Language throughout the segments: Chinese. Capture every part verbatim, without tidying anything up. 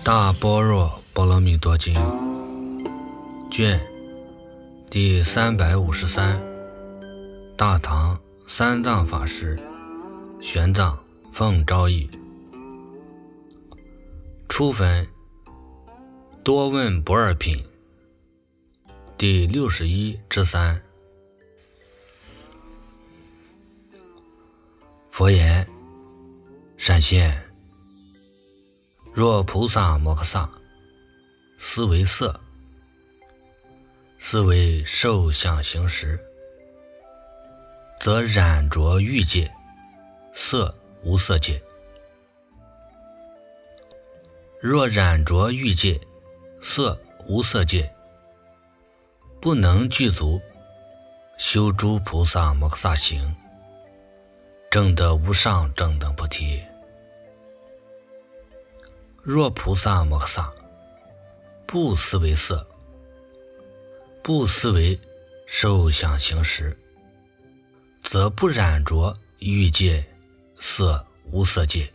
大般若波罗蜜多经卷第三百五十三，大唐三藏法师玄奘奉诏译。初分多问不二品第六十一之三。佛言：善现，若菩萨摩诃萨思为色，思为受想行识，则染着欲界，色无色界。若染着欲界，色无色界，不能具足修诸菩萨摩诃萨行，证得无上正等菩提。若菩萨摩诃萨不思为色，不思为受想行识，则不染着欲界，色无色界。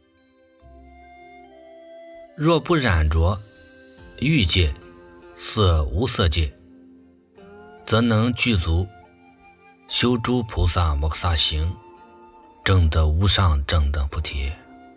若不染着欲界，色无色界，则能具足修诸菩萨摩诃萨行，证得无上正等菩提。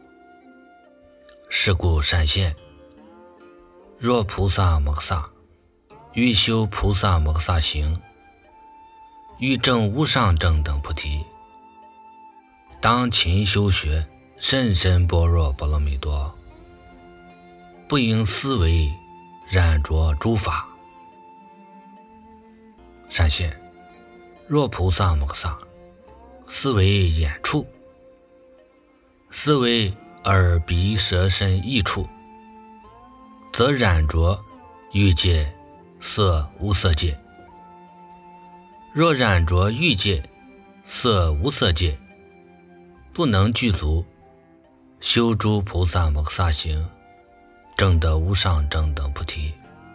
是故善现，若菩萨摩诃萨欲修菩萨摩诃萨行，欲证无上正等菩提，当勤修学甚深般若波罗蜜多，不应思维染着诸法。善现，若菩萨摩诃萨思为眼处，思为耳鼻舌身意处，则染着欲界，色无色界。若染着欲界，色无色界，不能具足修诸菩萨摩诃萨行，证得无上正等菩提。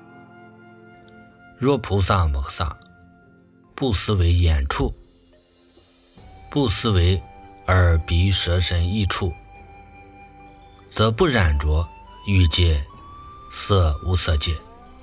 若菩萨摩诃萨不思为眼处，不思为耳鼻舌身意处，则不染着欲界，色无色界。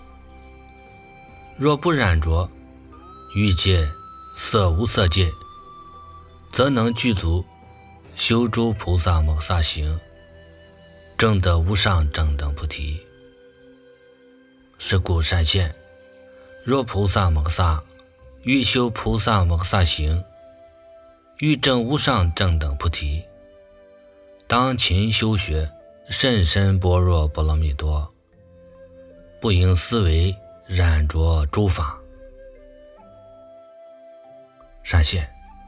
若不染着欲界，色无色界，则能具足修诸菩萨摩诃萨行，证得无上正等菩提。是故善现，若菩萨摩诃萨欲修菩萨摩诃萨行，欲证无上正等菩提，当勤修学甚深般若波罗蜜多，不应思维染着诸法。善现，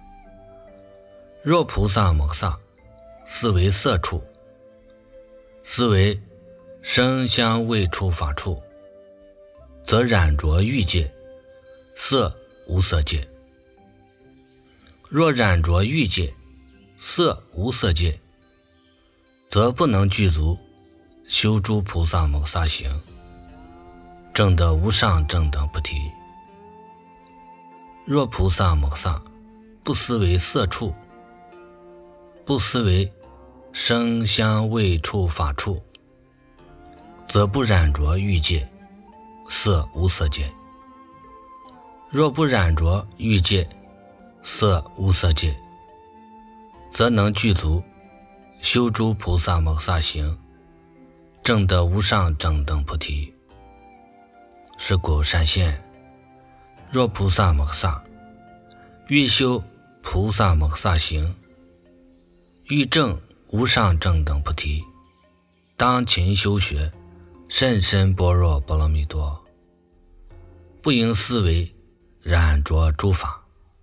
若菩萨摩诃萨思为色处，思为声香味触法处，则染着欲界，色无色界。若染着欲界，色无色界，则不能具足修诸菩萨摩诃萨行，证得无上正等菩提。若菩萨摩诃萨不思为色处，不思为声香味触法处，则不染着欲界，色无色界。若不染着欲界，色无色界，则能具足修诸菩萨摩诃萨行，证得无上正等菩提。是故善现，若菩萨摩诃萨欲修菩萨摩诃萨行，欲证无上正等菩提，当勤修学甚深般若波罗蜜多，不应思维染着诸法。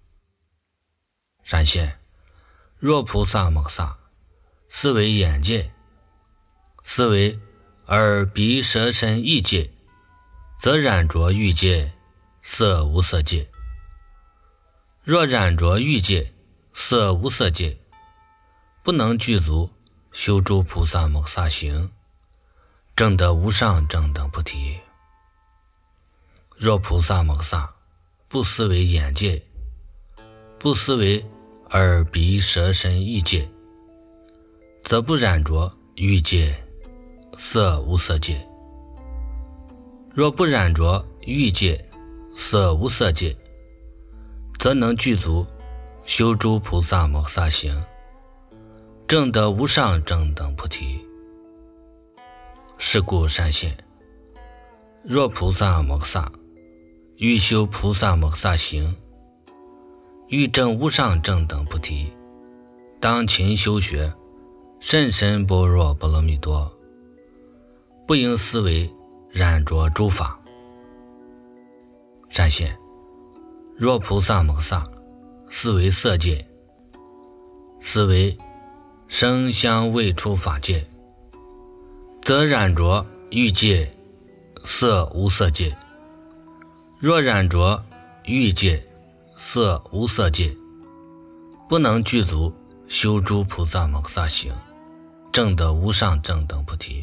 善现，若菩萨摩诃萨思为眼界，思为耳鼻舌身意界，则染着欲界，色无色界。若染着欲界，色无色界，不能具足修诸菩萨摩诃萨行，证得无上正等菩提。若菩萨摩诃萨不思为眼界，不思为耳鼻舌身意界，则不染着欲界， 色无色界。若不染着欲界、色无色界，则能具足修诸菩萨摩诃萨行，证得无上正等菩提。是故善现，若菩萨摩诃萨欲修菩萨摩诃萨行，欲证无上正等菩提，当勤修学甚深般若波罗蜜多，不应思维染着诸法。善现，若菩萨摩诃萨思维色界，思维声香味触法界，则染着欲界、色无色界。若染着欲界、色无色界，不能具足修诸菩萨摩诃萨行，证得无上正等菩提。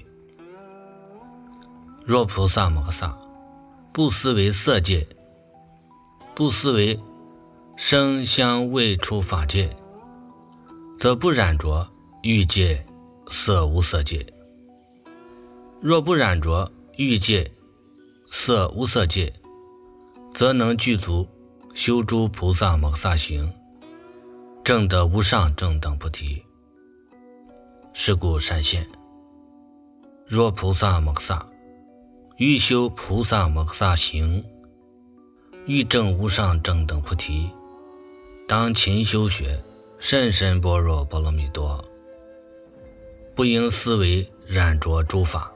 若菩萨摩诃萨不思维色界，不思维声香味触法界，则不染着欲界、色无色界。若不染着欲界、色无色界，则能具足修诸菩萨摩诃萨行，证得无上正等菩提。是故善现，若菩萨摩诃萨欲修菩萨摩诃萨行，欲证无上正等菩提，当勤修学甚深般若波罗蜜多，不应思维染着诸法。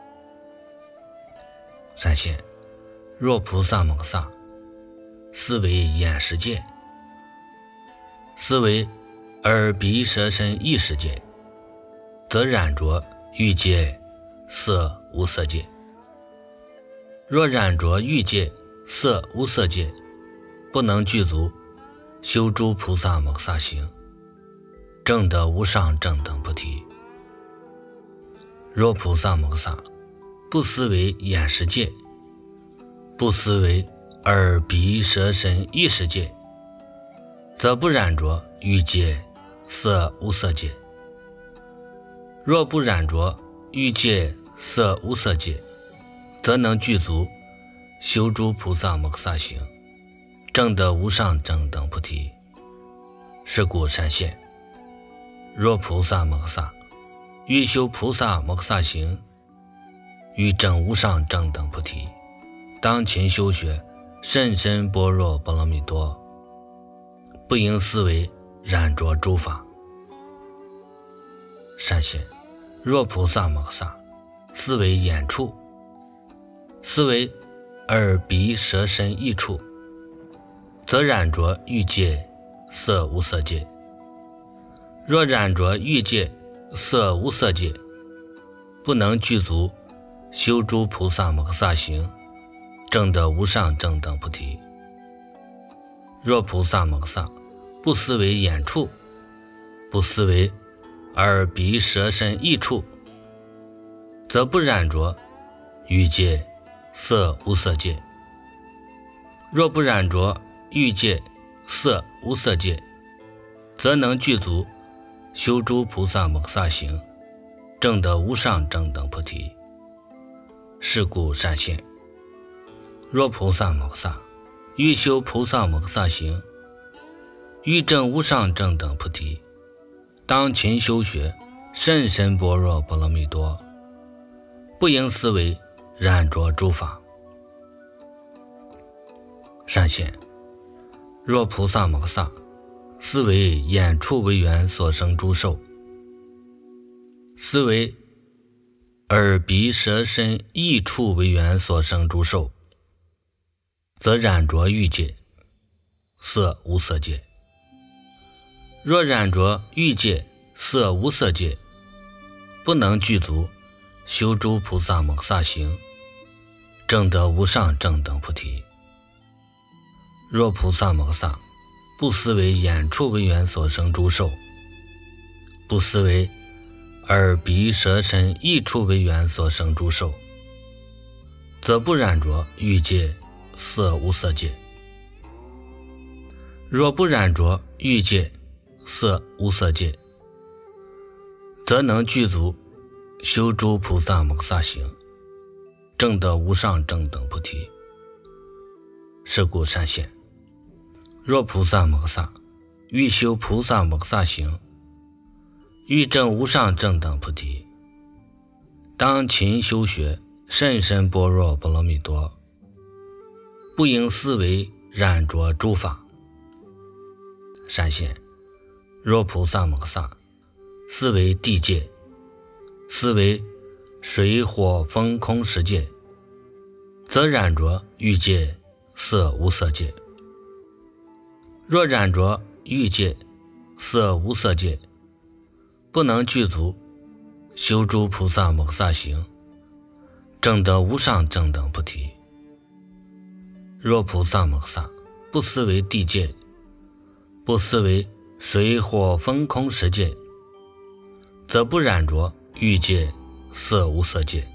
善现，若菩萨摩诃萨思维眼识界，思维耳鼻舌身意识界，则染着欲界、色无色界。若染着欲界、色无色界，不能具足修诸菩萨摩诃萨行，证得无上正等菩提。若菩萨摩诃萨不思维眼识界，不思维耳鼻舌身意识界，则不染着欲界、色无色界。若不染着欲界、色无色界，则能具足修诸菩萨摩诃萨行，证得无上正等菩提。是故善现，若菩萨摩诃萨欲修菩萨摩诃萨行，欲证无上正等菩提，当勤修学甚深般若波罗蜜多，不应思维染着诸法。善现，若菩萨摩诃萨思维眼处，思维耳鼻舌身意处，则染着欲界、色无色界。若染着欲界、色无色界，不能具足修诸菩萨摩诃萨行，证得无上正等菩提。若菩萨摩诃萨不思维眼处，不思维耳鼻舌身意处，则不染着欲界、色无色界。若不染着欲界、色无色界，则能具足修诸菩萨摩诃萨行，证得无上正等菩提。是故善现，若菩萨摩诃萨欲修菩萨摩诃萨行，欲证无上正等菩提，当勤修学甚深般若波罗蜜多，不应思维染着诸法。善现，若菩萨摩诃萨思维眼处为缘所生诸受，思维耳鼻舌身意处为缘所生诸受，则染着欲界、色无色界。若染着欲界、色无色界，不能具足修诸菩萨摩诃萨行，证得无上正等菩提。若菩萨摩诃萨不思维眼处为缘所生诸受，不思维耳鼻舌身意处为缘所生诸受，则不染着欲界、色无色界。若不染着欲界、色无色界，则能具足修诸菩萨摩萨行，证得无上正等菩提。是故善现，若菩萨摩萨欲修菩萨摩萨行，欲证无上正等菩提，当勤修学甚深般若波罗蜜多，不应思维染着诸法。善现，若菩萨摩萨思维地界，思维水火风空十界，则染着欲界色无色界。若染着欲界色无色界，不能具足修诸菩萨摩萨行，证得无上正等菩提。若菩萨摩萨不思维地界，不思维水火风空十界，则不染着欲界色无色界。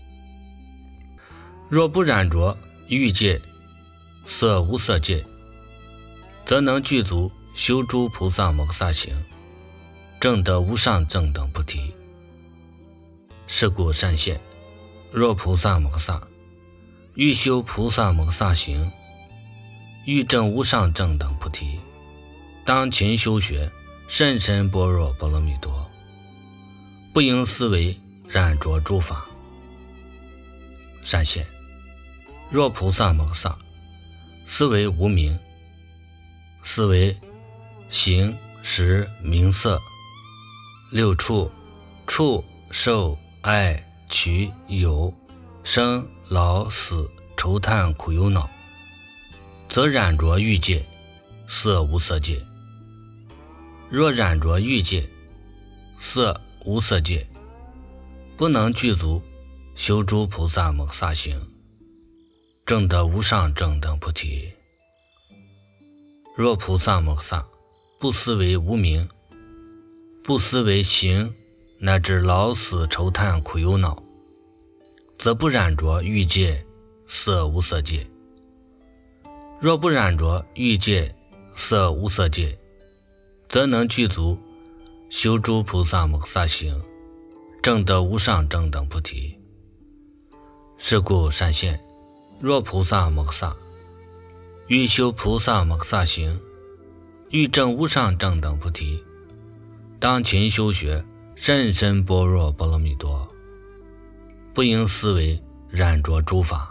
若不染着欲界色无色界，则能具足修诸菩萨摩萨行，证得无上正等菩提。是故善现，若菩萨摩萨欲修菩萨摩萨行，欲证无上正等菩提，当勤修学甚深般若波罗蜜多，不应思维染着诸法。善现，若菩萨摩萨思维无明，思维形识名色六处触受爱取有生老死愁叹苦忧恼，则染着欲界色无色界。若染着欲界色无色界，不能具足修诸菩萨摩萨行，证得无上正等菩提。若菩萨摩萨不思维无明，不思维行乃至老死愁叹苦忧恼，则不染着欲界色无色界。若不染着欲界色无色界，则能具足修诸菩萨摩萨行，证得无上正等菩提。是故善现，若菩萨摩萨欲修菩萨摩萨行，欲证无上正等菩提，当勤修学甚深般若波罗蜜多，不应思维染着诸法。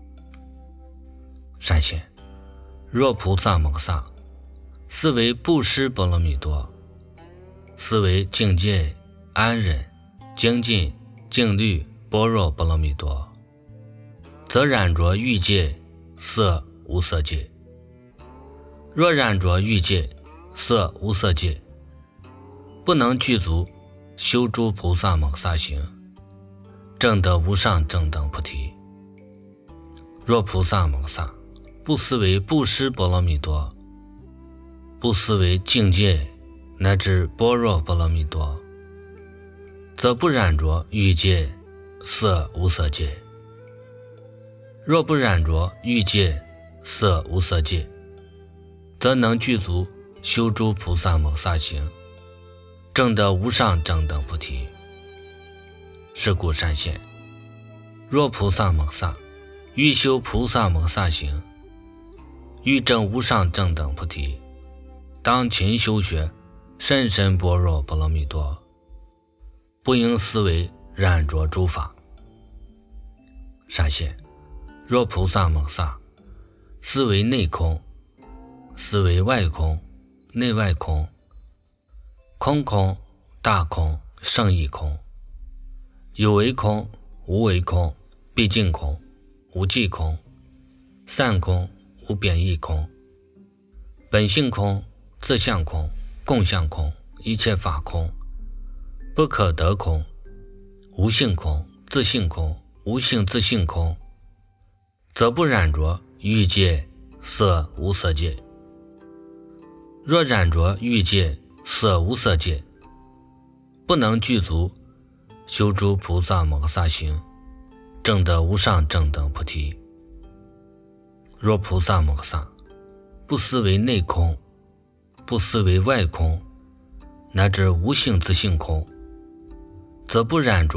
善现，若菩萨摩萨思维布施波罗蜜多，思维境界安忍精进静虑般若波罗蜜多，则染着欲界色无色界。若染着欲界色无色界，不能具足修诸菩萨摩萨行，证得无上正等菩提。若菩萨摩萨不思维布施波罗蜜多，不思维境界乃至般若波罗蜜多，则不染着欲界色无色界。若不染着欲界色无色界，则能具足修诸菩萨摩萨行，证得无上正等菩提。是故善现，若菩萨摩萨欲修菩萨摩萨行，欲证无上正等菩提，当勤修学甚深般若波罗蜜多，不应思维染着诸法。善现，若菩萨摩萨思维内空，思维外空内外空，空空大空胜义空，有为空无为空毕竟空无际空，散空无贬义空，本性空自相空共相空一切法空，不可得空无性空自性空无性自性空，则不染着欲界色无色界。若染着欲界色无色界，不能具足修诸菩萨摩萨行，证得无上正等菩提。若菩萨摩萨不思维内空，不思维外空乃至无性自性空，则不染着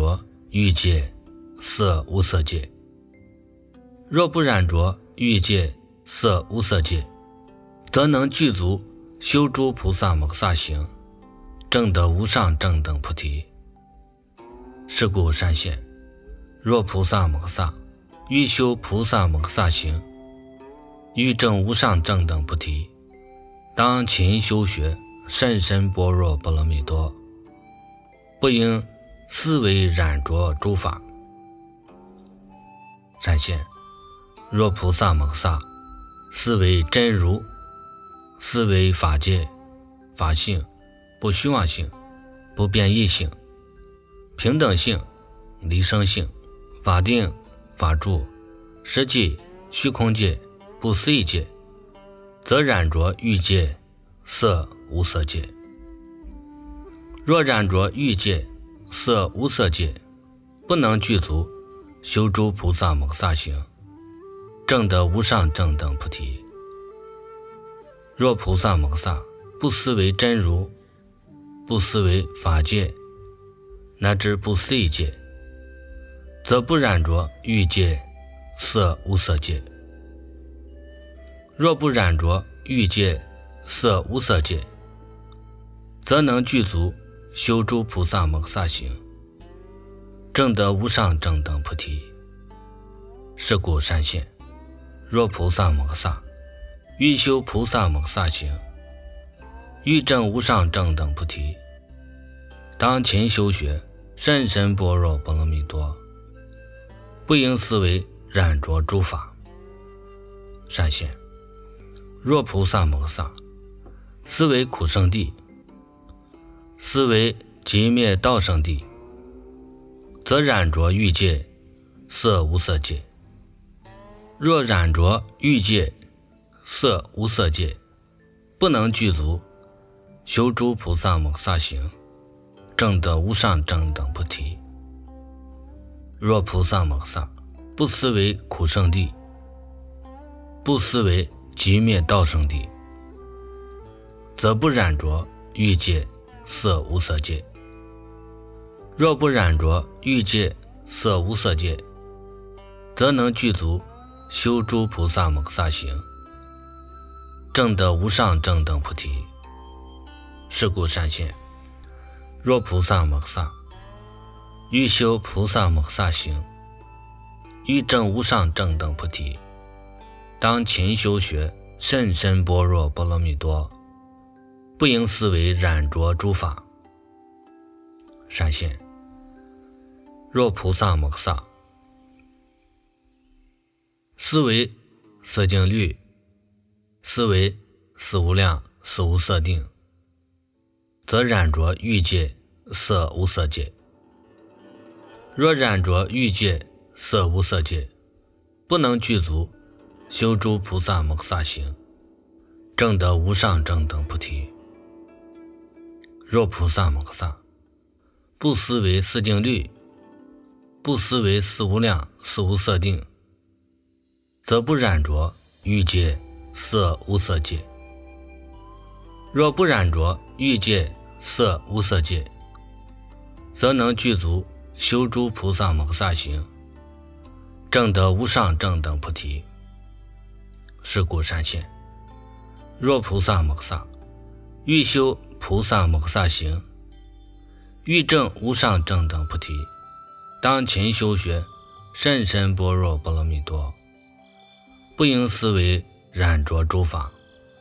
欲界色无色界。若不染着欲界色无色界，则能具足修诸菩萨摩诃萨行，证得无上正等菩提。是故善现，若菩萨摩诃萨欲修菩萨摩诃萨行，欲证无上正等菩提，当勤修学甚深般若波罗蜜多，不应思维染着诸法。善现，若菩萨摩诃萨思维真如，思维法界、法性、不虚妄性、不变异性、平等性、离生性、法定、法住、实际、虚空界、不思议界，则染着欲界色无色界。若染着欲界色无色界，不能具足修诸菩萨摩诃萨行，证得无上正等菩提。若菩萨摩诃萨不思维真如，不思维法界，乃至不思议界，则不染着欲界色无色界。若不染着欲界色无色界，则能具足修诸菩萨摩诃萨行，证得无上正等菩提。是故善现，若菩萨摩诃萨欲修菩萨摩诃萨行，欲证无上正等菩提，当勤修学甚深般若波罗蜜多，不应思维染着诸法。善现，若菩萨摩诃萨思维苦圣地，思维极灭道圣地，则染着欲界色无色界。若染着欲界色无色界，不能具足修诸菩萨摩诃萨行，证得无上正等菩提。若菩萨摩诃萨不思维苦圣地，不思维极灭道圣地，则不染着欲界色无色界。若不染着欲界色无色界，则能具足修诸菩萨摩诃萨行，证得无上正等菩提。是故善现，若菩萨摩诃萨欲修菩萨摩诃萨行，欲证无上正等菩提，当勤修学甚深般若波罗蜜多，不应思维染着诸法。善现，若菩萨摩诃萨思维色净律，思维四无量四无色定，则染着欲界色无色界。若染着欲界色无色界，不能具足修诸菩萨摩诃萨行，证得无上正等菩提。若菩萨摩诃萨不思维四净律，不思维四无量四无色定，则不染着欲界色无色界。若不染着欲界色无色界，则能具足修诸菩萨摩诃萨行，证得无上正等菩提。是故善现，若菩萨摩诃萨欲修菩萨摩诃萨行，欲证无上正等菩提，当勤修学甚深般若波罗蜜多，不应思维染着诸法。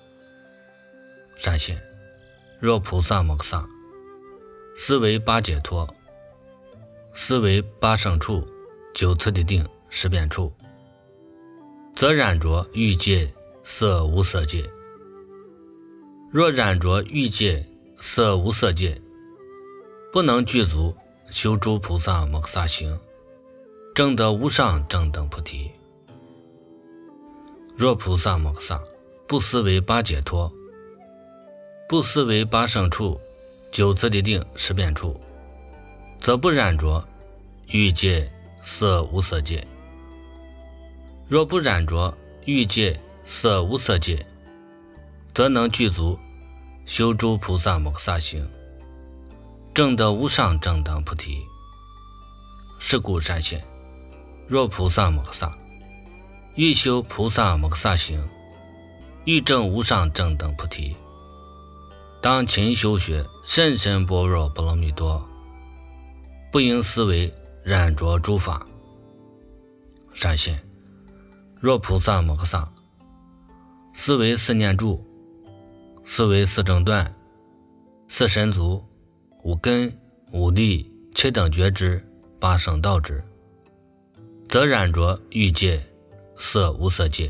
善现，若菩萨摩诃萨思维八解脱，思维八胜处、九次第定、十遍处，则染着欲界色无色界。若染着欲界色无色界，不能具足修诸菩萨摩诃萨行，证得无上正等菩提。若菩萨摩诃萨不思维八解脱，不思维八胜处、九次第定、十遍处，则不染着欲界色无色界。若不染着欲界色无色界，则能具足修诸菩萨摩诃萨行，证得无上正等菩提。 是故善现，若菩萨摩诃萨，欲修菩萨摩诃萨行，欲证无上正等菩提，当勤修学甚深般若波罗蜜多，不应思维染着诸法。善现，若菩萨摩诃萨，思维四念住，思维四正断，四神足，五根，五力，七等觉知，八圣道之，则染着欲界色无色界。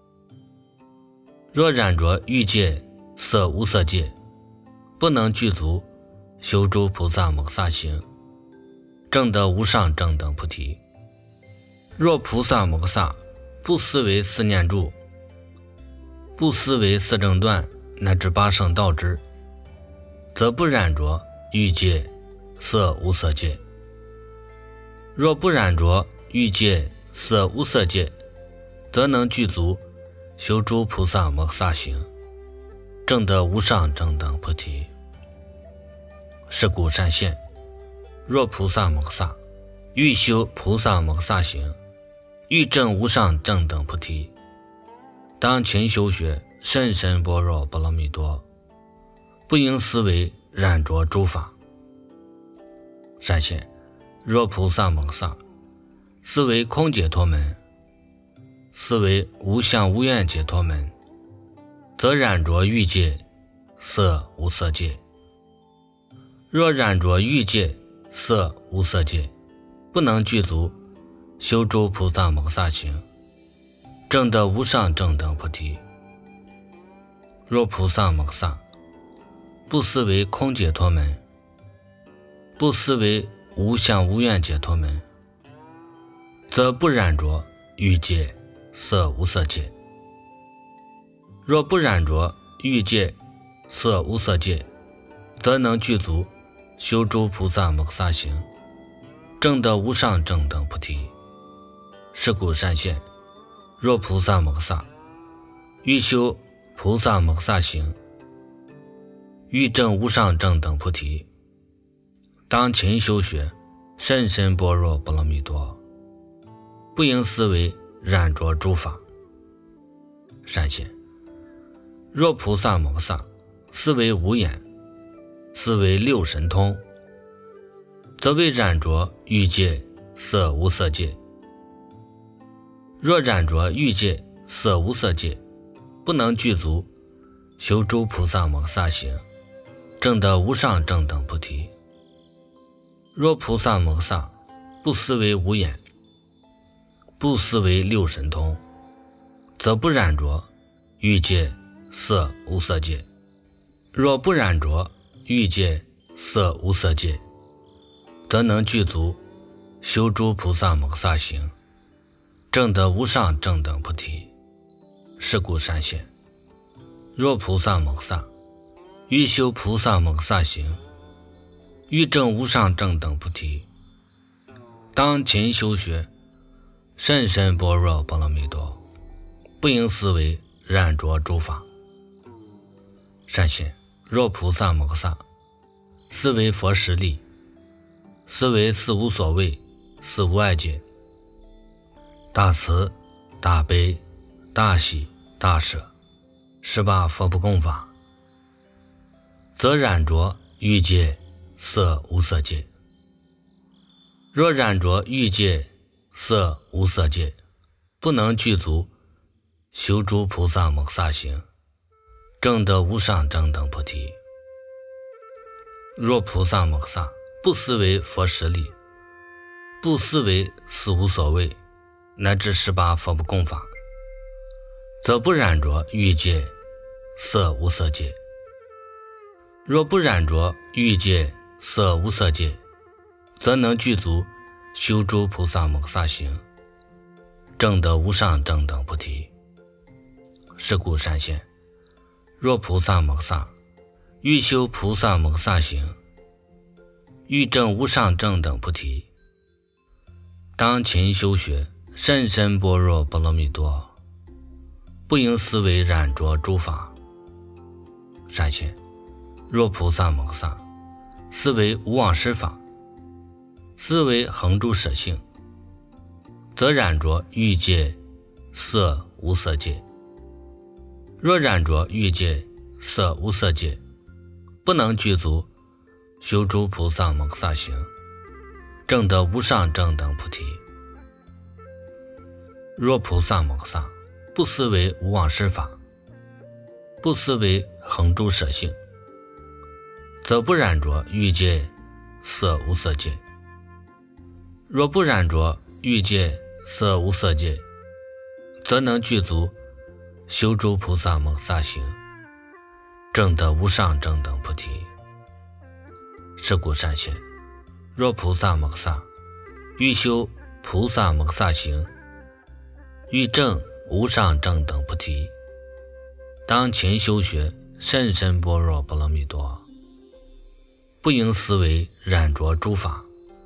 若染着欲界色无色界，不能具足修诸菩萨摩诃萨行，证得无上正等菩提。若菩萨摩诃萨不思维四念住，不思维四正断乃至八圣道之，则不染着欲界色无色界。若不染着欲界色无色界，则能具足修诸菩萨摩诃萨行，证得无上正等菩提。是故善现，若菩萨摩诃萨，欲修菩萨摩诃萨行，欲证无上正等菩提，当勤修学甚深般若波罗蜜多，不应思维染着诸法。善现，若菩萨摩诃萨，思维空解脱门，思维无相无愿解脱门，则染着欲界色无色界。若染着欲界色无色界，不能具足修诸菩萨摩诃萨行，证得无上正等菩提。若菩萨摩诃萨不思维空解脱门，不思维无相无愿解脱门，则不染着欲界色无色界。若不染着欲界色无色界，则能具足修诸菩萨摩诃萨行，证得无上正等菩提。是故善现，若菩萨摩诃萨，欲修菩萨摩诃萨行，欲证无上正等菩提，当勤修学甚深般若波罗蜜多，不应思维染着诸法。善现，若菩萨摩诃萨思维无眼，思维六神通，则为染着欲界色无色界。若染着欲界色无色界，不能具足修诸菩萨摩诃萨行，证得无上正等菩提。若菩萨摩诃萨不思维无眼，不思维六神通，则不染着欲界色无色界。若不染着欲界色无色界，则能具足修诸菩萨摩诃萨行，证得无上正等菩提。是故善现，若菩萨摩诃萨欲修菩萨摩诃萨行，欲证无上正等菩提，当勤修学甚深般若波罗蜜多，不应思维染着诸法。善现，若菩萨摩诃萨思维佛实力，思维四无所谓，四无碍解，大慈大悲大喜大舍，十八佛不共法，则染着欲界色无色界。若染着欲界色无色界，不能具足修诸菩萨摩诃萨行，证得无上正等菩提。若菩萨摩诃萨不思维佛实力，不思维四无所谓，乃至十八佛不共法，则不染着欲界色无色界。若不染着欲界色无色界，则能具足修诸菩萨摩诃萨行，证得无上正等菩提。是故善现，若菩萨摩诃萨欲修菩萨摩诃萨行，欲证无上正等菩提，当勤修学甚深般若波罗蜜多，不应思维染着诸法。善现，若菩萨摩诃萨思维无忘失法， 思维恒住舍性，则染着欲界色无色界。若染着欲界色无色界，不能具足修诸菩萨摩诃萨行，证得无上正等菩提。若菩萨摩诃萨不思维无妄施法，不思维恒住舍性，则不染着欲界色无色界。若不染着欲界色无色界，则能具足修诸菩萨摩诃萨行，证得无上正等菩提。是故善现，若菩萨摩诃萨欲修菩萨摩诃萨行，欲证无上正等菩提，当勤修学甚深般若波罗蜜多，不应思维染着诸法。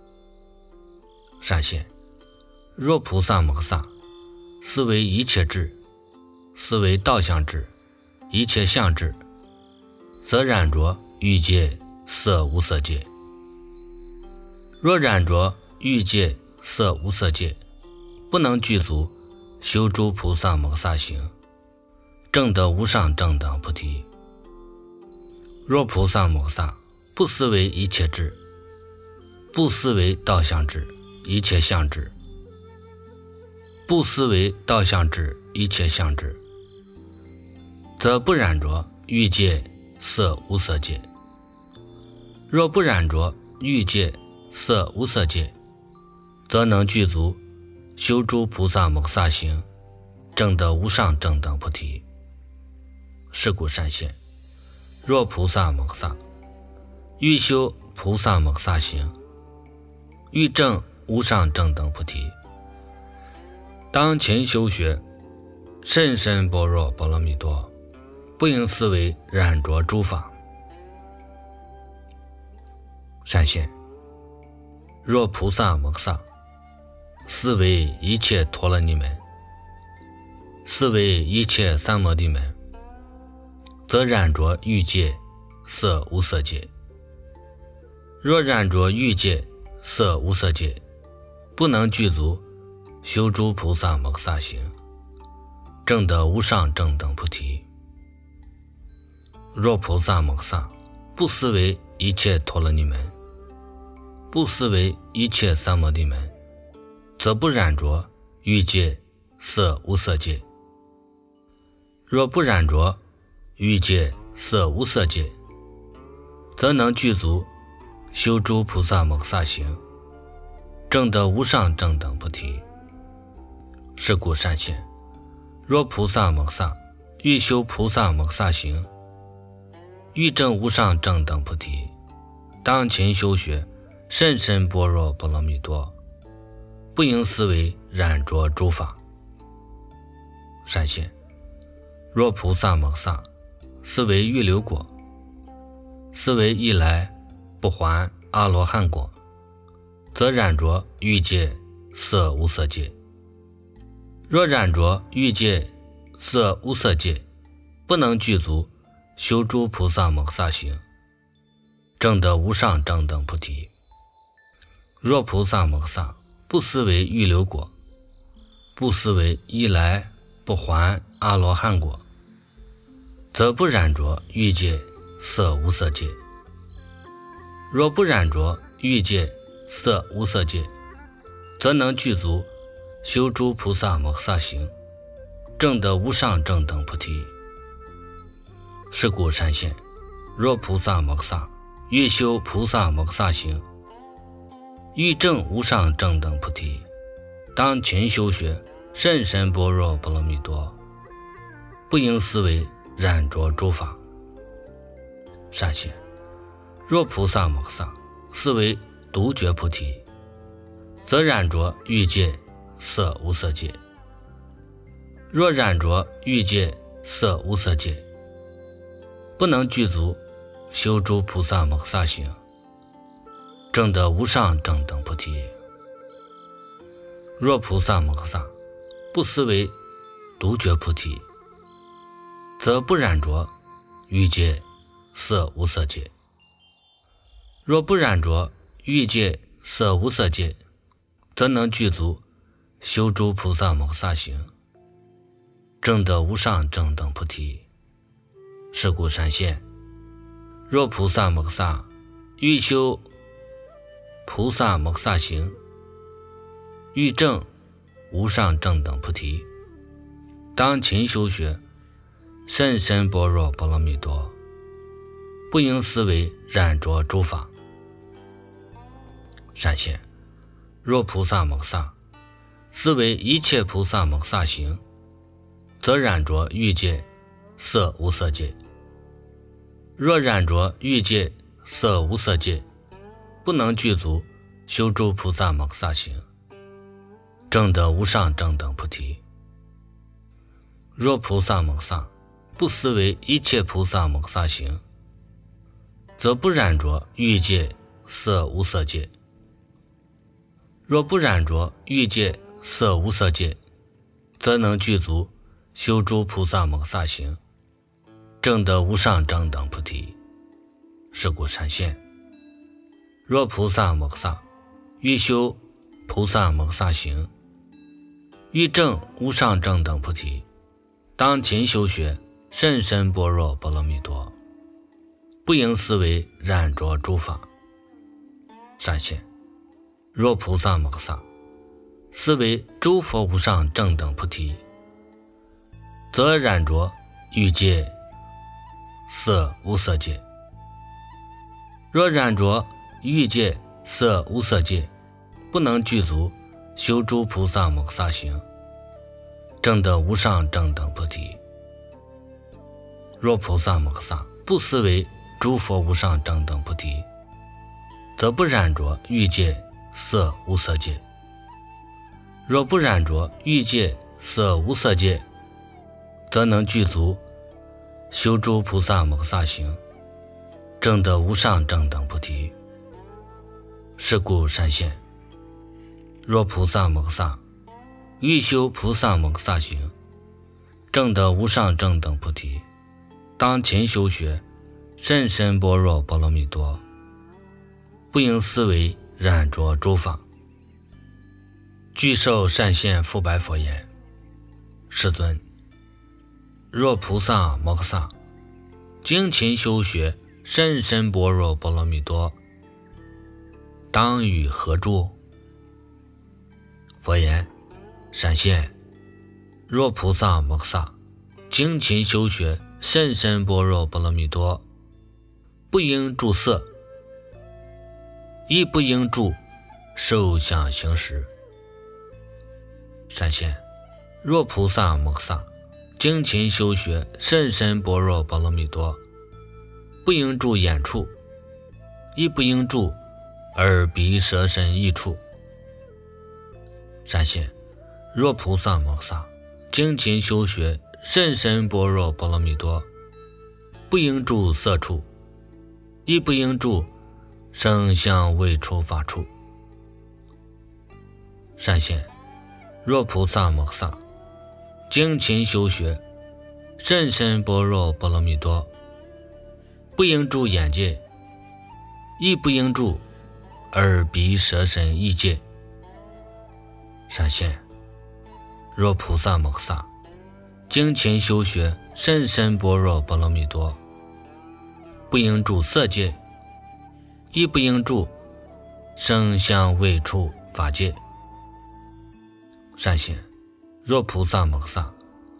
善现，若菩萨摩诃萨思维一切智，思维道相智，一切相智，则染着欲界色无色界。若染着欲界色无色界，不能具足修诸菩萨摩诃萨行，证得无上正等菩提。若菩萨摩诃萨不思维一切智，不思维道相智，一切相智，不思维道相智，一切相智，则不染着欲界色无色界。若不染着欲界色无色界，则能具足修诸菩萨摩诃萨行，证得无上正等菩提。是故善现，若菩萨摩诃萨欲修菩萨摩诃萨行，欲证无上正等菩提，当勤修学甚深般若波罗蜜多，不应思维染着诸法。善现，若菩萨摩诃萨思维一切陀罗尼门，思维一切三摩地门，则染着欲界色无色界。若染着欲界色无色界，不能具足修诸菩萨摩诃萨行，证得无上正等菩提。若菩萨摩诃萨不思维一切陀罗尼门，不思维一切三摩地门，则不染着欲界色无色界。若不染着欲界色无色界，则能具足修诸菩萨摩诃萨行，证得无上正等菩提。是故善现，若菩萨摩诃萨欲修菩萨摩诃萨行，欲证无上正等菩提，当勤修学甚深般若波罗蜜多，不应思维染着诸法。善现，若菩萨摩诃萨思维预流果，思维一来不还阿罗汉果，则染着欲界色无色界。若染着欲界色无色界，不能具足修诸菩萨摩诃萨行，证得无上正等菩提。若菩萨摩诃萨不思维预流果，不思维一来不还阿罗汉果，则不染着欲界色无色界。若不染着欲界色无色界，则能具足修诸菩萨摩诃萨行，证得无上正等菩提。是故善现，若菩萨摩诃萨欲修菩萨摩诃萨行，欲证无上正等菩提，当勤修学甚深般若波罗蜜多，不应思维染着诸法。善现，若菩萨摩诃萨思维独觉菩提，则染着欲界色无色界。若染着欲界色无色界，不能具足修诸菩萨摩诃萨行，证得无上正等菩提。若菩萨摩诃萨不思维独觉菩提，则不染着欲界色无色界。若不染着欲界色无色界，则能具足修诸菩萨摩诃萨行，证得无上正等菩提。是故善现，若菩萨摩诃萨欲修菩萨摩诃萨行，欲证无上正等菩提，当勤修学甚深般若波罗蜜多，不应思维染着诸法。善现，若菩萨摩诃萨思维一切菩萨摩诃萨行，则染着欲界色无色界。若染着欲界色无色界，不能具足修诸菩萨摩诃萨行，证得无上正等菩提。若菩萨摩诃萨不思维一切菩萨摩诃萨行，则不染着欲界色无色界。若不染着欲界色无色界，则能具足修诸菩萨摩诃萨行，证得无上正等菩提。是故善现，若菩萨摩诃萨欲修菩萨摩诃萨行，欲证无上正等菩提，当勤修学甚深般若波罗蜜多，不应思维染着诸法。善现，若菩萨摩诃萨思维诸佛无上正等菩提，则染着欲界色无色界。若染着欲界色无色界，不能具足修诸菩萨摩诃萨行，证得无上正等菩提。若菩萨摩诃萨不思维诸佛无上正等菩提，则不染着欲界色无色界。若不染着欲界色无色界，则能具足修诸菩萨摩诃萨行，证得无上正等菩提。是故善现，若菩萨摩诃萨欲修菩萨摩诃萨行，证得无上正等菩提，当勤修学甚深般若波罗蜜多，不应思维染着诸法。具受善现复白佛言：世尊，若菩萨摩诃萨精勤修学甚深般若波罗蜜多，当与何住？佛言：善现，若菩萨摩诃萨精勤修学甚深般若波罗蜜多，不应住色，亦不应住受想行识。善现，若菩萨摩诃萨精勤修学甚深般若波罗蜜多，不应住眼处，亦不应住耳鼻舌身意处。善现，若菩萨摩诃萨精勤修学甚深般若波罗蜜多，不应住色处，亦不应住声香味触法处。善现，若菩萨摩诃萨精勤修学甚深般若波罗蜜多，不应住眼界，亦不应住耳鼻舌身意界。善现，若菩萨摩诃萨精勤修学甚深般若波罗蜜多，不应住色界，亦不应住声香味触法界。善现，若菩萨摩诃萨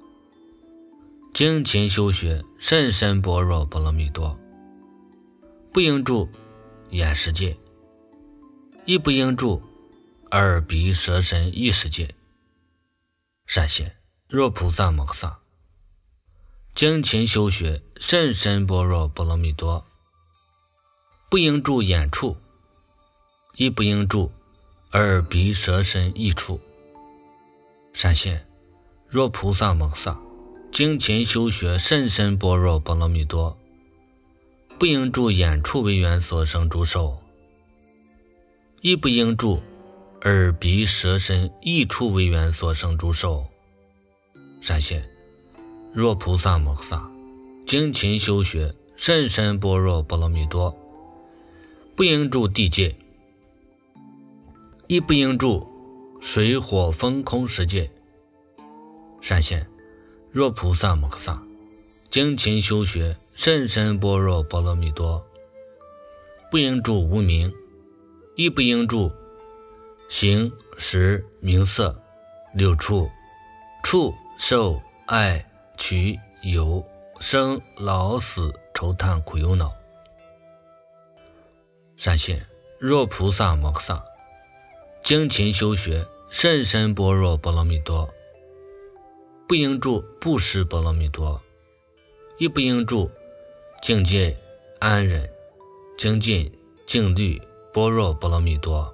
精勤修学甚深般若波罗蜜多，不应住眼识界，亦不应住耳鼻舌身意识界。善现，若菩萨摩诃萨精勤修学甚深般若波罗蜜多，不应住眼处，亦不应住耳鼻舌身意处。善现，若菩萨摩诃萨精勤修学甚深般若波罗蜜多，不应住眼处为缘所生诸受，亦不应住耳鼻舌身意处为缘所生诸受。善现，若菩萨摩诃萨精勤修学甚深般若波罗蜜多，不应住地界， 亦不应住水火风空世界。善现若菩萨摩诃萨，精勤修学甚深般若波罗蜜多，不应住无明，亦不应住形识名色六处，触受爱取有生老死愁叹苦忧恼。善现若菩萨摩诃萨，精勤修学甚深般若波罗蜜多，不应住布施波罗蜜多，亦不应住境界安忍精进静虑般若波罗蜜多。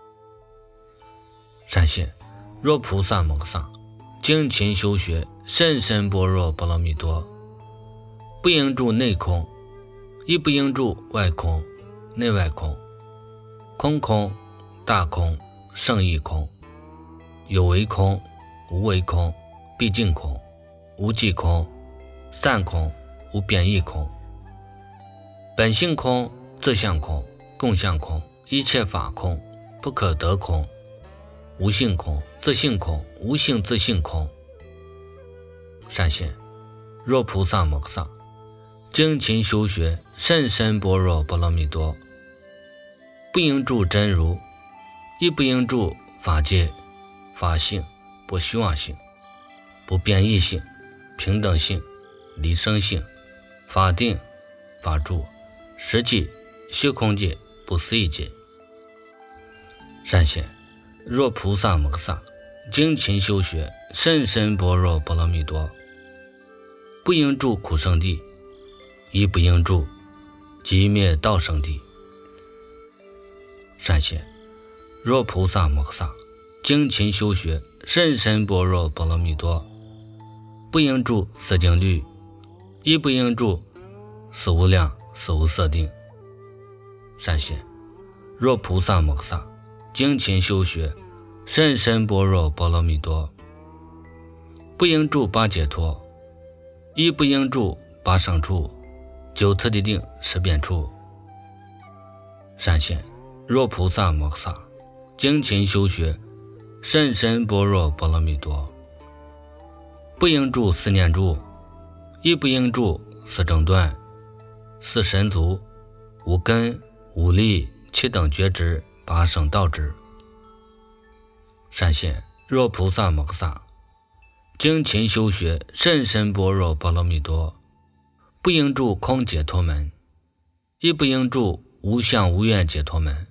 善现若菩萨摩诃萨，精勤修学甚深般若波罗蜜多，不应住内空，亦不应住外空内外空，空空大空胜义空，有为空无为空毕竟空无际空散空无变异空，本性空自相空共相空一切法空不可得空，无性空自性空无性自性空。善现若菩萨摩诃萨，精勤修学甚深般若波罗蜜多，不应住真如，亦不应住法界法性不虚妄性不变异性平等性离生性法定法住实际虚空界不思议界。善现若菩萨摩诃萨，精勤修学甚深般若波罗蜜多，不应住苦生地，亦不应住寂灭道生地。善现若菩萨摩诃萨，精勤修学甚深般若波罗蜜多，不应住色境律，亦不应住死无量死无色定。善现若菩萨摩诃萨，精勤修学甚深般若波罗蜜多，不应住八解脱，亦不应住八胜处九次第定十变处。善现若菩萨摩诃萨，精勤修学甚深般若波罗蜜多，不应住四念住，亦不应住四正断四神足无根无力七等觉知八圣道知。善现若菩萨摩诃萨，精勤修学甚深般若波罗蜜多，不应住空解脱门，亦不应住无相无愿解脱门。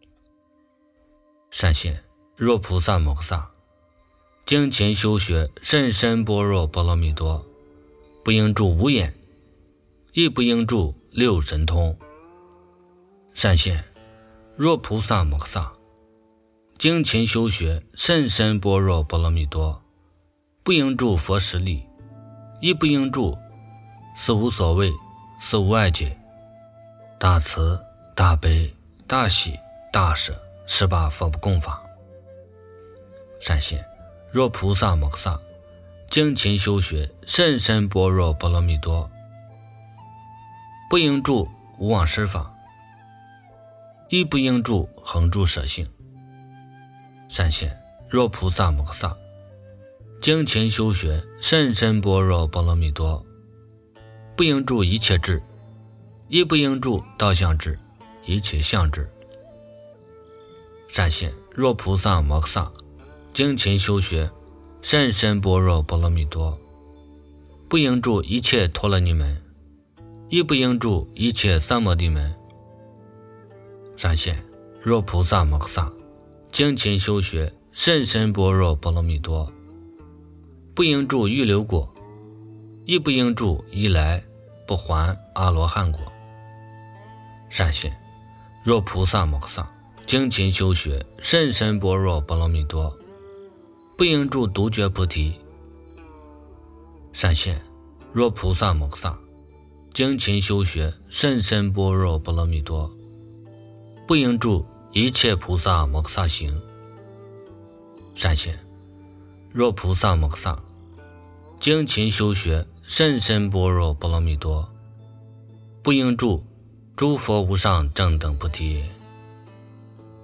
善现若菩萨摩诃萨，精勤修学甚深般若波罗蜜多，不应住无眼，亦不应住六神通。善现若菩萨摩诃萨，精勤修学甚深般若波罗蜜多，不应住佛实力，亦不应住四无所谓四无碍解大慈大悲大喜大舍十八佛不共法。善现若菩萨摩诃萨，精勤修学甚深般若波罗蜜多，不应住无妄施法，亦不应住恒住舍性。善现若菩萨摩诃萨，精勤修学甚深般若波罗蜜多，不应住一切智，亦不应住道相智一切相智。善现若菩萨摩诃萨，精勤修学甚深般若波罗蜜多，不应住一切陀罗尼门，亦不应住一切三摩地门。善现若菩萨摩诃萨，精勤修学甚深般若波罗蜜多，不应住预流果，亦不应住一来不还阿罗汉果。善现若菩萨摩诃萨，精勤修学甚深般若波罗蜜多，不应住独觉菩提。善现若菩萨摩诃萨，精勤修学甚深般若波罗蜜多，不应住一切菩萨摩诃萨行。善现若菩萨摩诃萨，精勤修学甚深般若波罗蜜多，不应住诸佛无上正等菩提。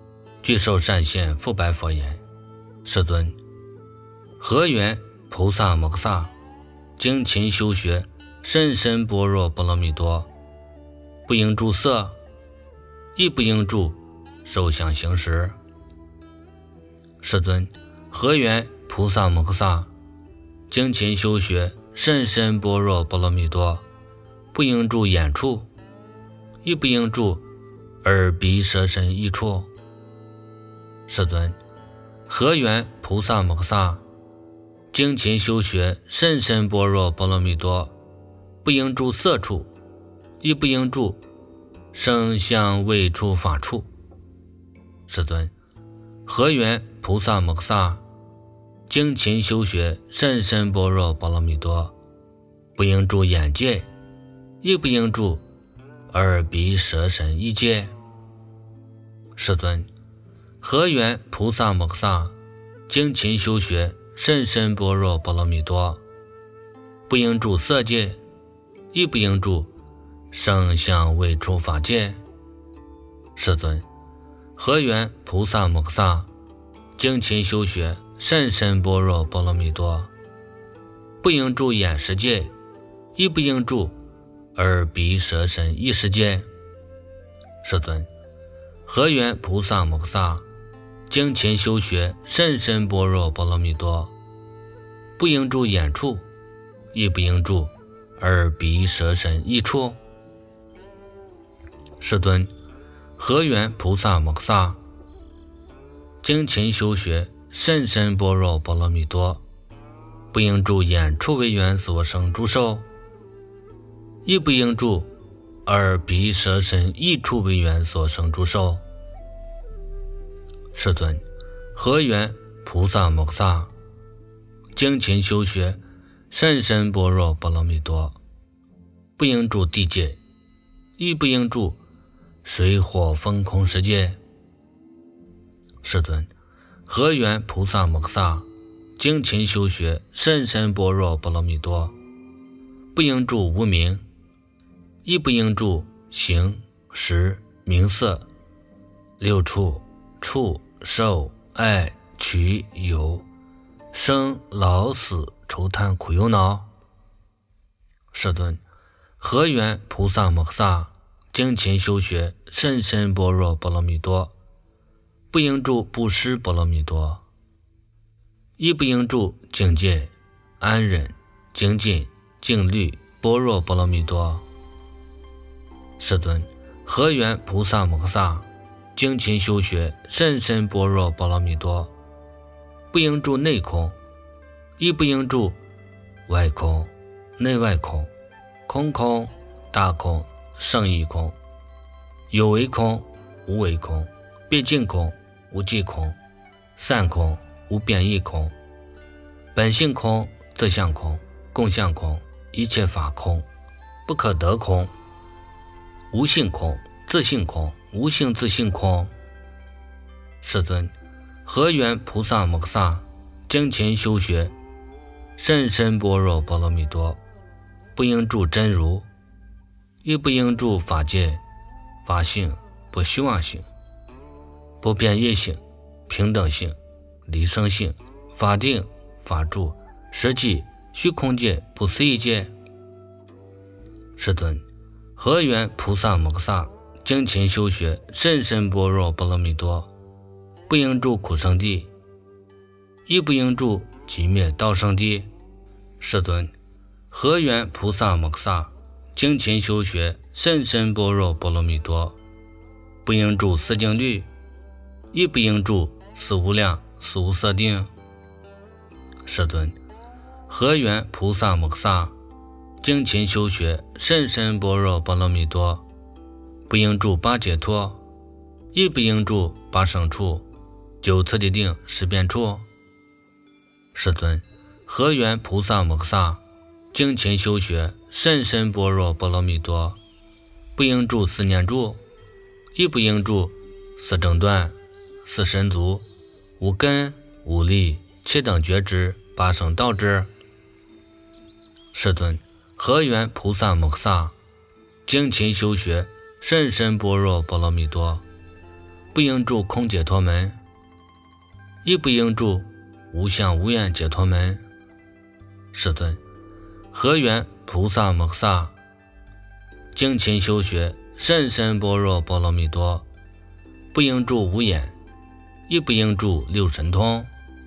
具受善现，复白佛言：世尊，何缘菩萨摩诃萨精勤修学甚深般若波罗蜜多，不应住色，亦不应住受想行识。世尊，何缘菩萨摩诃萨精勤修学甚深般若波罗蜜多，不应住眼处，亦不应住耳鼻舌身意处。世尊，何缘菩萨摩诃萨精勤修学甚深般若波罗蜜多，不应住色处，亦不应住声香味触法处。世尊，何缘菩萨摩诃萨精勤修学甚深般若波罗蜜多，不应住眼界，亦不应住耳鼻舌身意界。世尊，何缘菩萨摩诃萨精勤修学甚深般若波罗蜜多，不应住色界，亦不应住声香味触法界。世尊，何缘菩萨摩诃萨精勤修学甚深般若波罗蜜多，不应住眼识界，亦不应住耳鼻舌身意识界。世尊，何缘菩萨摩诃萨精勤修学甚深般若波罗蜜多，不应住眼处，亦不应住耳鼻舌身意处。世尊，何缘菩萨摩诃萨精勤修学甚深般若波罗蜜多，不应住眼处为缘所生诸受，亦不应住耳鼻舌身意处为缘所生诸受。世尊，何缘菩萨摩诃萨精勤修学甚深般若波罗蜜多，不应住地界，亦不应住水火风空世界。世尊，何缘菩萨摩诃萨精勤修学甚深般若波罗蜜多，不应住无明，亦不应住形识名色六处触受爱取有生老死愁叹苦忧恼。世尊，何缘菩萨摩诃萨精勤修学甚深般若波罗蜜多，不应住布施波罗蜜多，亦不应住境界安忍精进静虑般若波罗蜜多。世尊，何缘菩萨摩诃萨精勤修学甚深般若波罗蜜多，不应住内空，亦不应住外空内外空空空大空胜义空有为空无为空毕竟空无际空散空无变异空本性空自相空共相空一切法空不可得空无性空自性空无性自性空。世尊，何缘菩萨摩诃萨精勤修学甚深般若波罗蜜多，不应住真如，亦不应住法界法性不虚妄性不变异性平等性离生性法定法住实际虚空界不思议界。世尊，何缘菩萨摩诃萨精勤修学甚深般若波罗蜜多，不应住苦生地，亦不应住寂灭道生地。世尊，何缘菩萨摩诃萨精勤修学甚深般若波罗蜜多，不应住四境律，亦不应住四无量四无色定。世尊，何缘菩萨摩诃萨精勤修学甚深般若波罗蜜多，不应住八解脱，亦不应住八胜处九次第定十变处。世尊，何缘菩萨摩诃萨精勤修学甚深般若波罗蜜多，不应住四念住，亦不应住四正断四神足无根无力七等觉知八圣道之。世尊，何缘菩萨摩诃萨精勤修学甚深般若波罗蜜多， 不应住空解脱门，亦不应住无相无愿解脱门。世尊，何缘菩萨摩诃萨精勤修学甚深般若波罗蜜多，不应住无眼，亦不应住六神通。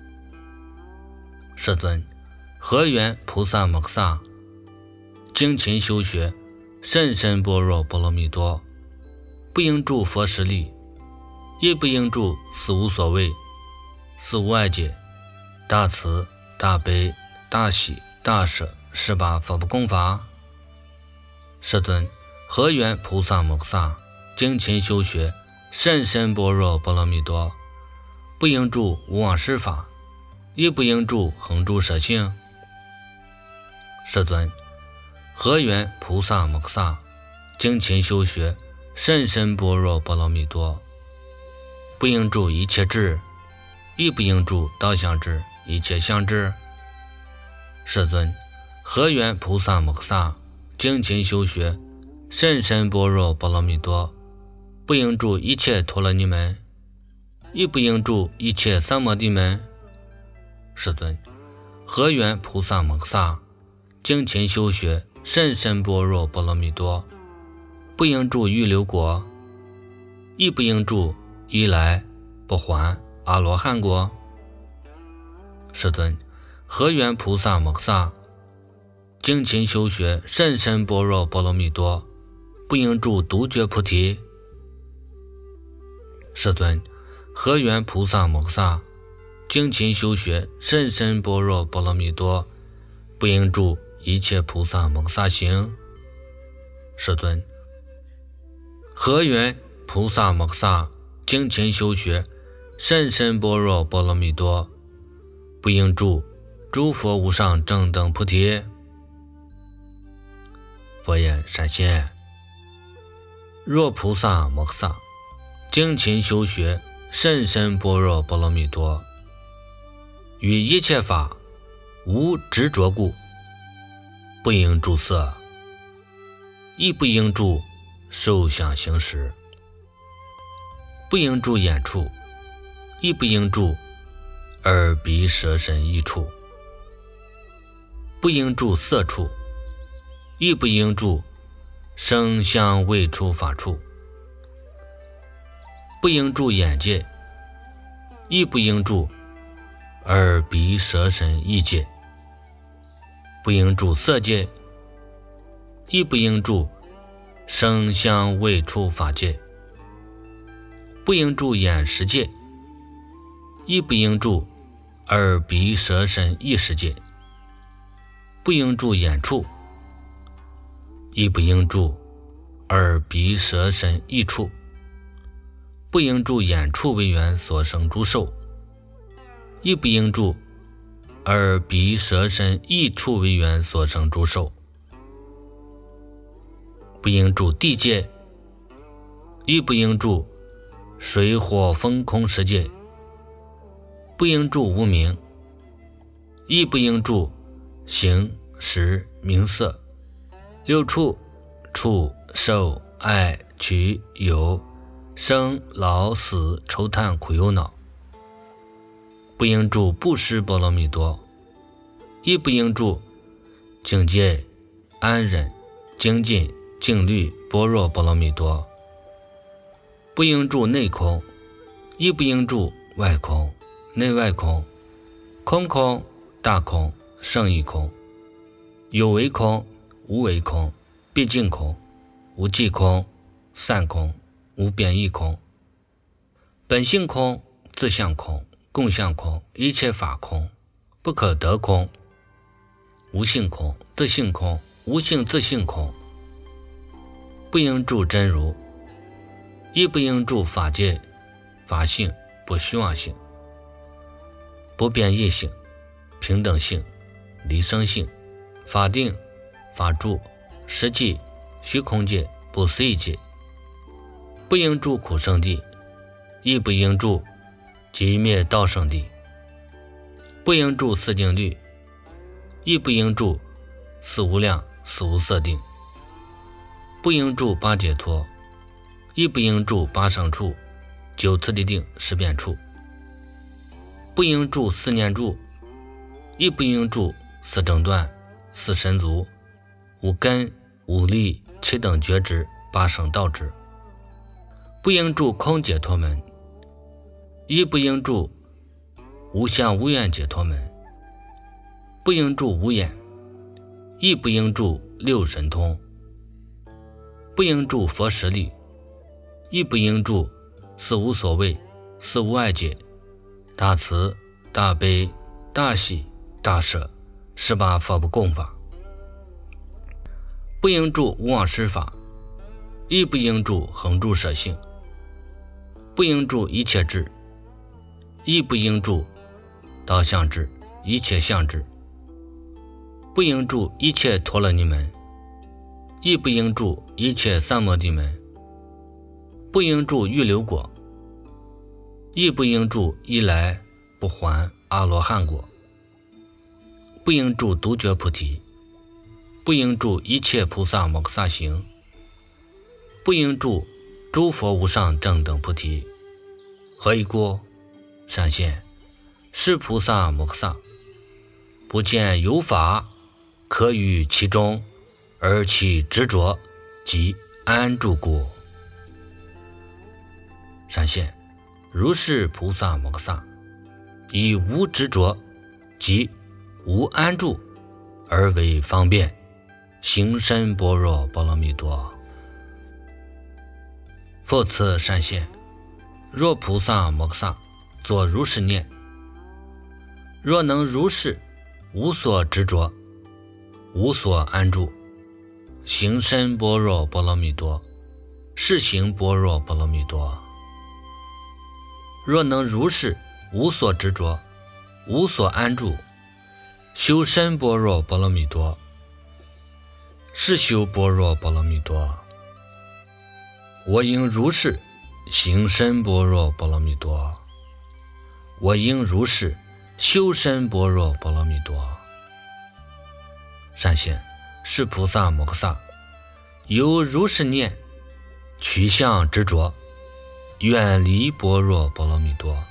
世尊，何缘菩萨摩诃萨精勤修学甚深般若波罗蜜多，不应住佛实力，亦不应住四无所谓、四无碍解、大慈、大悲、大喜、大舍十八佛不共法。世尊，何缘菩萨摩诃萨精勤修学甚深般若波罗蜜多，不应住无妄施法，亦不应住恒住舍性。世尊，何缘菩萨摩诃萨精勤修学甚深般若波罗蜜多，不应住一切智，亦不应住道相智、一切相智。世尊，何缘菩萨摩诃萨精勤修学甚深般若波罗蜜多，不应住一切陀罗尼门，亦不应住一切三摩地门。世尊，何缘菩萨摩诃萨精勤修学甚深般若波罗蜜多，不应住预流国，亦不应住依来不还阿罗汉国。世尊，何缘菩萨摩诃萨精勤修学甚深般若波罗蜜多，不应住独觉菩提。世尊，何缘菩萨摩诃萨精勤修学甚深般若波罗蜜多，不应住一切菩萨摩诃萨行。世尊，何缘菩萨摩诃萨精勤修学甚深般若波罗蜜多，不应住诸佛无上正等菩提。佛言：善仙，若菩萨摩诃萨精勤修学甚深般若波罗蜜多，于一切法无执着故，不应住色，亦不应住受想行识，不应住眼处，亦不应住耳鼻舌身意处，不应住色处，亦不应住声香味触法处，不应住眼界，亦不应住耳鼻舌身意界，不应住色界，亦不应住声香味触法界，不应住眼识界，亦不应住耳鼻舌身意识界，不应住眼处，亦不应住耳鼻舌身意处，不应住眼处为缘所生诸受，亦不应住耳鼻舌身意处为缘所生诸受，不应住地界，亦不应住水火风空十界，不应住无明，亦不应住形识名色六处触受爱取有生老死愁叹苦忧恼，不应住布施波罗蜜多，亦不应住境界安忍精进静虑般若波罗蜜多，不应住内空，亦不应住外空内外空，空空大空胜义空，有为空无为空毕竟空无际空散空无变异空，本性空自相空共相空一切法空不可得空，无性空自性空无性自性空，不应住真如，亦不应住法界法性不虚妄性不变异性平等性离生性法定法住实际虚空界不思议界，不应住苦圣地，亦不应住极灭道圣地，不应住四境律，亦不应住四无量四无色定，不应住八解脱，亦不应住八胜处九次地定，十遍处。不应住四念住，亦不应住四正断、四神足、五根、五力、七等觉知、八圣道知。不应住空解脱门，亦不应住无相无愿解脱门。不应住无眼，亦不应住六神通。不应住佛实力，亦不应住四无所谓、四无碍解、大慈、大悲、大喜、大舍、十八佛不共法。不应住无妄施法，亦不应住恒住舍性。不应住一切智，亦不应住道相智、一切相智。不应住一切陀罗尼门，亦不应住一切三摩地门。不应住预流果，亦不应住一来不还阿罗汉果。不应住独觉菩提，不应住一切菩萨摩诃萨行。不应住诸佛无上正等菩提。何以故？善现，是菩萨摩诃萨不见有法可于其中，而其执着即安住故。善现，如是菩萨摩诃萨以无执着即无安住而为方便行深般若波罗蜜多。复次善现，若菩萨摩诃萨作如是念，若能如是无所执着，无所安住，行深般若波罗蜜多，是行般若波罗蜜多。若能如是无所执着，无所安住，修深般若波罗蜜多，是修般若波罗蜜多。我应如是行深般若波罗蜜多，我应如是修深般若波罗蜜多。善现，是菩萨摩诃萨由如是念，取相执着，远离般若波罗蜜多。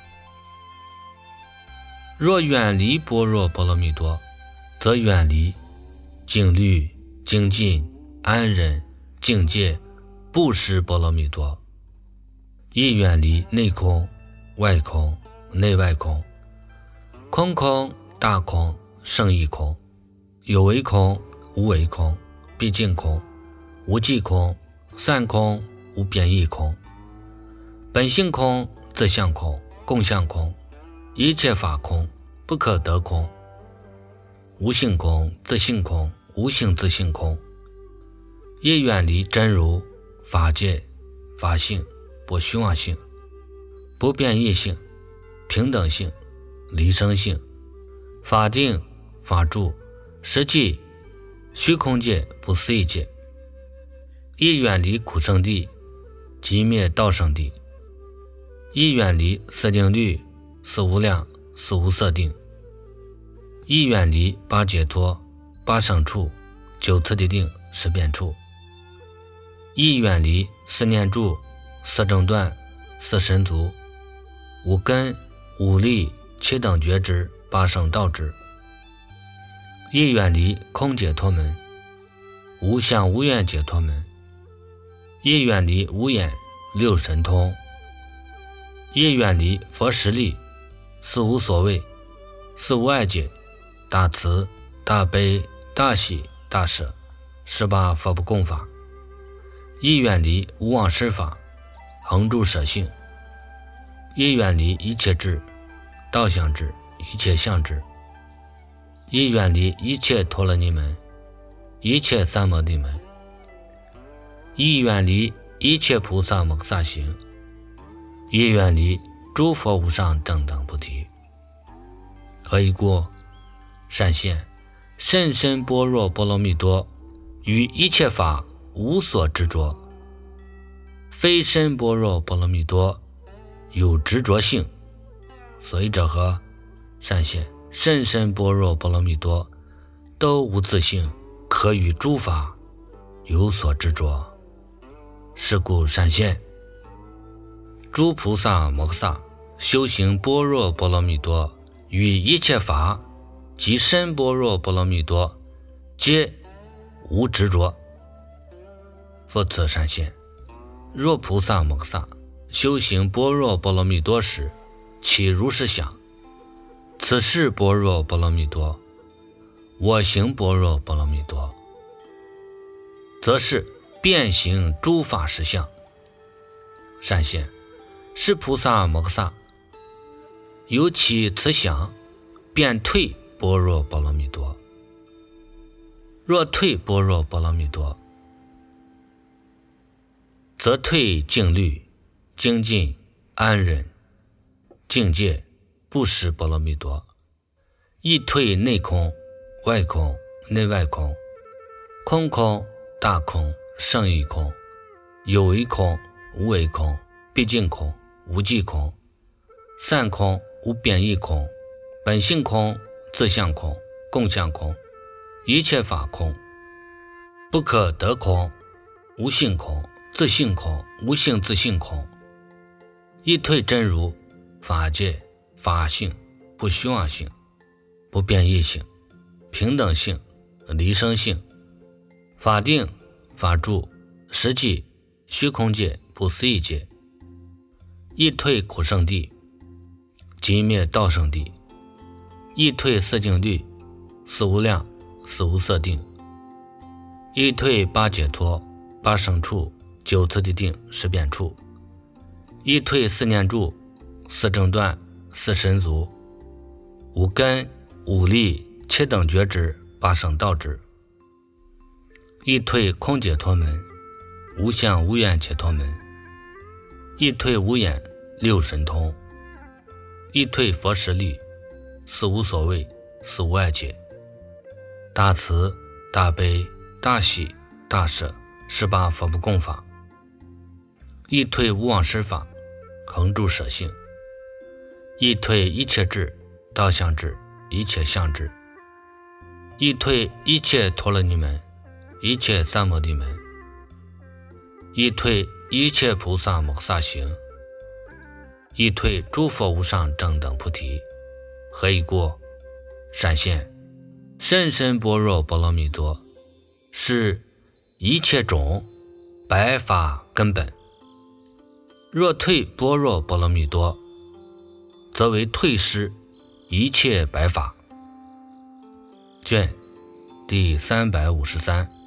若远离般若波罗蜜多，则远离静虑、精进、安忍、境界、布施波罗蜜多，亦远离内空、外空、内外空、空空、大空、胜义空、有为空、无为空、毕竟空、无记空、散空、无变异空、本性空、自相空、共相空、一切法空、不可得空、无性空、自性空、无性自性空，亦远离真如、法界、法性、不虚妄性、不变异性、平等性、离生性、法定、法住、实际、虚空界、不思议界，亦远离苦圣地、寂灭道圣地，亦远离四定律、四无量、四无色定，亦远离八解脱、八圣处、九次第定、十遍处，亦远离四念住、四正断、四神足、五根、五力、七等觉知、八圣道知，亦远离空解脱门、无相无愿解脱门，亦远离无眼、六神通，亦远离佛实力、四无所谓、四无碍解、大慈、大悲、大喜、大舍、十八佛不共法，亦远离无妄施法、恒住舍性，亦远离一切智、道相智、一切相智，亦远离一切陀罗尼门、一切三摩地门，亦远离一切菩萨摩诃萨行，亦远离诸佛无上正等菩提。何以故？善现，甚深般若波罗蜜多于一切法无所执着，非深般若波罗蜜多有执着性。所以者何？善现，甚深般若波罗蜜多都无自性，可与诸法有所执着。是故善现， 诸菩萨摩诃萨修行般若波罗蜜多，于一切法及深般若波罗蜜多，皆无执着。复次善现，若菩萨摩诃萨修行般若波罗蜜多时，其如是想：此是般若波罗蜜多，我行般若波罗蜜多，则是遍行诸法实相。善现，是菩萨摩诃萨由其此想，便退般若波罗蜜多。若退般若波罗蜜多，则退静虑、精进、安忍、境界、不实波罗蜜多，亦退内空、外空、内外空、空空、大空、胜义空、有为空、无为空、毕竟空、无际空、散空、无变异空、本性空、自相空、共相空、一切法空、不可得空、无性空、自性空、无性自性空，亦退真如、法界、法性、不虚妄性、不变异性、平等性、离生性、法定、法住、实际、虚空界、不思议界，亦退苦圣地、极灭道圣地，亦退四境律、四无量、四无色定，亦退八解脱、八胜处、九次第定、十遍处，亦退四念住、四正断、四神足、五根、五力、七等觉支、八圣道支，亦退空解脱门、无相无愿解脱门，亦退无眼、六神通，亦退佛实力、四无所谓、四无碍解、大慈、大悲、大喜、大舍、十八佛不共法，亦退无妄施法、恒住舍性，亦退一切智、道相智、一切相智，亦退一切陀罗尼门、一切三摩地门，亦退一切菩萨摩诃萨行，亦退诸佛无上正等菩提。何以故？善现，深深般若波罗蜜多是一切种百法根本。若退般若波罗蜜多，则为退失一切百法。卷第三百五十三。